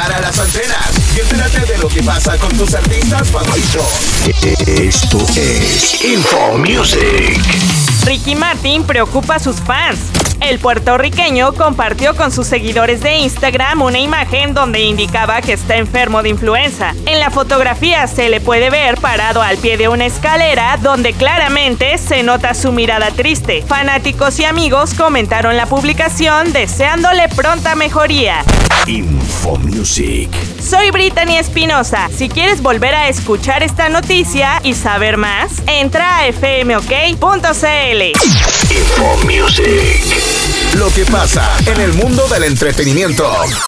para las antenas y entérate de lo que pasa con tus artistas favoritos. Esto es Info Music. Ricky Martin preocupa a sus fans. El puertorriqueño compartió con sus seguidores de Instagram una imagen donde indicaba que está enfermo de influenza. En la fotografía se le puede ver parado al pie de una escalera donde claramente se nota su mirada triste. Fanáticos y amigos comentaron la publicación deseándole pronta mejoría. Info Music. Soy Brittany Espinosa. Si quieres volver a escuchar esta noticia y saber más, entra a fmok.cl. Info Music. Lo que pasa en el mundo del entretenimiento.